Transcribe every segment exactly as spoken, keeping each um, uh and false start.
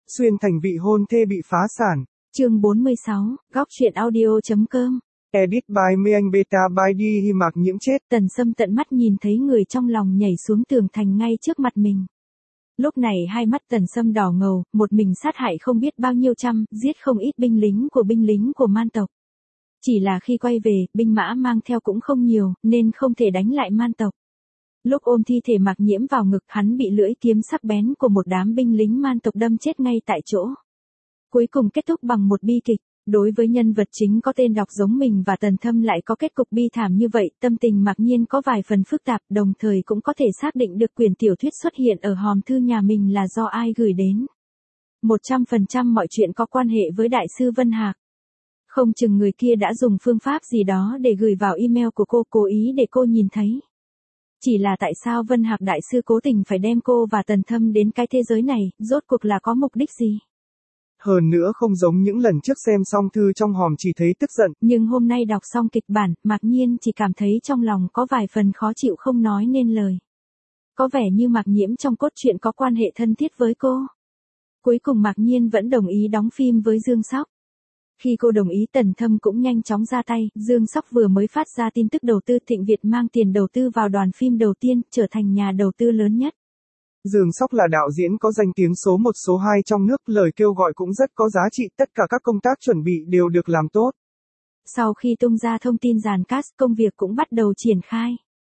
Xuyên thành vị hôn thê bị phá sản. Chương bốn mươi sáu, góc truyện audio.com. Edit by Mê Anh Beta by đi Hi Mạc Nhiễm chết. Tần Sâm tận mắt nhìn thấy người trong lòng nhảy xuống tường thành ngay trước mặt mình. Lúc này hai mắt Tần Sâm đỏ ngầu, một mình sát hại không biết bao nhiêu trăm, giết không ít binh lính của binh lính của man tộc. Chỉ là khi quay về, binh mã mang theo cũng không nhiều, nên không thể đánh lại man tộc. Lúc ôm thi thể Mạc Nhiễm vào ngực, hắn bị lưỡi kiếm sắc bén của một đám binh lính man tộc đâm chết ngay tại chỗ. Cuối cùng kết thúc bằng một bi kịch. Đối với nhân vật chính có tên đọc giống mình và Tần Thâm lại có kết cục bi thảm như vậy, tâm tình Mạc Nhiên có vài phần phức tạp, đồng thời cũng có thể xác định được quyển tiểu thuyết xuất hiện ở hòm thư nhà mình là do ai gửi đến. một trăm phần trăm mọi chuyện có quan hệ với Đại sư Vân Hạc. Không chừng người kia đã dùng phương pháp gì đó để gửi vào email của cô, cố ý để cô nhìn thấy. Chỉ là tại sao Vân Hạc Đại sư cố tình phải đem cô và Tần Thâm đến cái thế giới này, rốt cuộc là có mục đích gì? Hơn nữa không giống những lần trước xem xong thư trong hòm chỉ thấy tức giận. Nhưng hôm nay đọc xong kịch bản, Mạc Nhiên chỉ cảm thấy trong lòng có vài phần khó chịu không nói nên lời. Có vẻ như Mạc Nhiễm trong cốt truyện có quan hệ thân thiết với cô. Cuối cùng Mạc Nhiên vẫn đồng ý đóng phim với Dương Sóc. Khi cô đồng ý, Tần Thâm cũng nhanh chóng ra tay. Dương Sóc vừa mới phát ra tin tức đầu tư, Thịnh Việt mang tiền đầu tư vào đoàn phim đầu tiên, trở thành nhà đầu tư lớn nhất. Dương Sóc là đạo diễn có danh tiếng số một số hai trong nước, lời kêu gọi cũng rất có giá trị, tất cả các công tác chuẩn bị đều được làm tốt. Sau khi tung ra thông tin dàn cast, công việc cũng bắt đầu triển khai.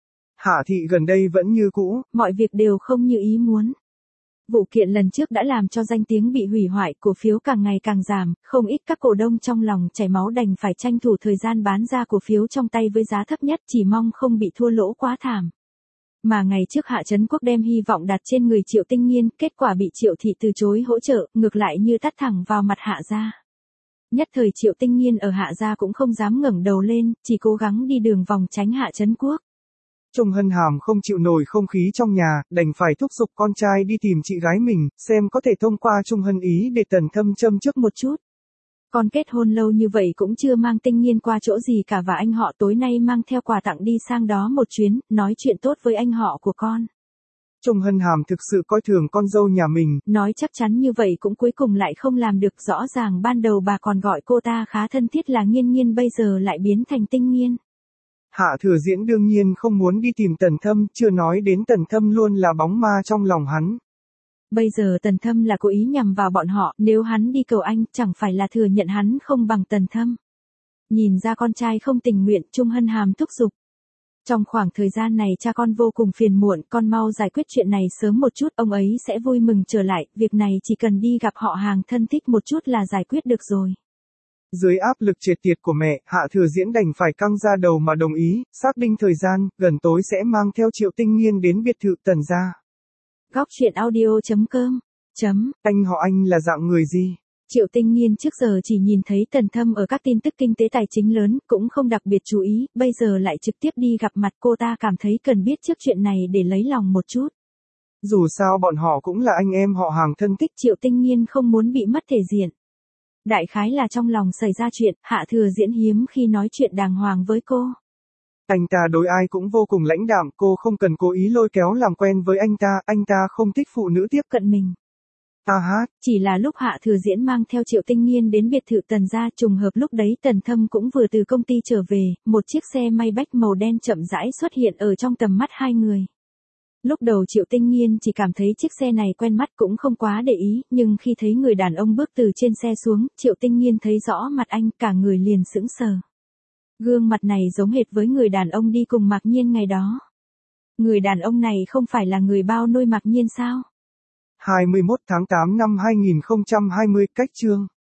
Hạ thị gần đây vẫn như cũ, mọi việc đều không như ý muốn. Vụ kiện lần trước đã làm cho danh tiếng bị hủy hoại, cổ phiếu càng ngày càng giảm, không ít các cổ đông trong lòng chảy máu đành phải tranh thủ thời gian bán ra cổ phiếu trong tay với giá thấp nhất, chỉ mong không bị thua lỗ quá thảm. Mà ngày trước Hạ Trấn Quốc đem hy vọng đặt trên người Triệu Tinh Nghiên, kết quả bị Triệu Thị từ chối hỗ trợ, ngược lại như tát thẳng vào mặt Hạ gia. Nhất thời Triệu Tinh Nghiên ở Hạ gia cũng không dám ngẩng đầu lên, chỉ cố gắng đi đường vòng tránh Hạ Trấn Quốc. Trung Hân Hàm không chịu nổi không khí trong nhà, đành phải thúc giục con trai đi tìm chị gái mình, xem có thể thông qua Trung Hân ý để Tần Thâm châm trước một chút. Con kết hôn lâu như vậy cũng chưa mang Tinh Nghiên qua chỗ gì cả, và anh họ tối nay mang theo quà tặng đi sang đó một chuyến, nói chuyện tốt với anh họ của con. Trung Hân Hàm thực sự coi thường con dâu nhà mình. Nói chắc chắn như vậy cũng cuối cùng lại không làm được, rõ ràng ban đầu bà còn gọi cô ta khá thân thiết là Nghiên Nghiên, bây giờ lại biến thành Tinh Nghiên. Hạ Thừa Diễn đương nhiên không muốn đi tìm Tần Thâm, chưa nói đến Tần Thâm luôn là bóng ma trong lòng hắn. Bây giờ Tần Thâm là cố ý nhằm vào bọn họ, nếu hắn đi cầu anh, chẳng phải là thừa nhận hắn không bằng Tần Thâm. Nhìn ra con trai không tình nguyện, Trung Hân Hàm thúc giục. Trong khoảng thời gian này cha con vô cùng phiền muộn, con mau giải quyết chuyện này sớm một chút, ông ấy sẽ vui mừng trở lại, việc này chỉ cần đi gặp họ hàng thân thích một chút là giải quyết được rồi. Dưới áp lực triệt tiệt của mẹ, Hạ Thừa Diễn đành phải căng ra đầu mà đồng ý, xác định thời gian, gần tối sẽ mang theo Triệu Tinh Nghiên đến biệt thự Tần gia. Góc truyện audio.com. Chấm. Anh họ anh là dạng người gì? Triệu Tinh Nghiên trước giờ chỉ nhìn thấy Tần Thâm ở các tin tức kinh tế tài chính lớn, cũng không đặc biệt chú ý, bây giờ lại trực tiếp đi gặp mặt, cô ta cảm thấy cần biết trước chuyện này để lấy lòng một chút. Dù sao bọn họ cũng là anh em họ hàng thân thích. Triệu Tinh Nghiên không muốn bị mất thể diện. Đại khái là trong lòng xảy ra chuyện, Hạ Thừa Diễn hiếm khi nói chuyện đàng hoàng với cô. Anh ta đối ai cũng vô cùng lãnh đạm, cô không cần cố ý lôi kéo làm quen với anh ta, anh ta không thích phụ nữ tiếp cận mình. À hát, chỉ là lúc Hạ Thừa Diễn mang theo Triệu Tinh Nghiên đến biệt thự Tần gia, trùng hợp lúc đấy Tần Thâm cũng vừa từ công ty trở về, một chiếc xe Maybach màu đen chậm rãi xuất hiện ở trong tầm mắt hai người. Lúc đầu Triệu Tinh Nghiên chỉ cảm thấy chiếc xe này quen mắt cũng không quá để ý, nhưng khi thấy người đàn ông bước từ trên xe xuống, Triệu Tinh Nghiên thấy rõ mặt anh, cả người liền sững sờ. Gương mặt này giống hệt với người đàn ông đi cùng Mạc Nhiên ngày đó. Người đàn ông này không phải là người bao nuôi Mạc Nhiên sao? hai mươi mốt tháng tám năm hai nghìn không trăm hai mươi, cách chương.